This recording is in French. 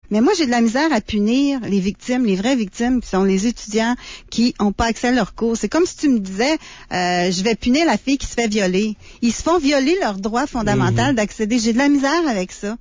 Mais moi, j'ai de la misère à punir les victimes, les vraies victimes, qui sont les étudiants qui n'ont pas accès à leurs cours. C'est comme si tu me disais, je vais punir la fille qui se fait violer. Ils se font violer leur droit fondamental d'accéder. J'ai de la misère avec ça.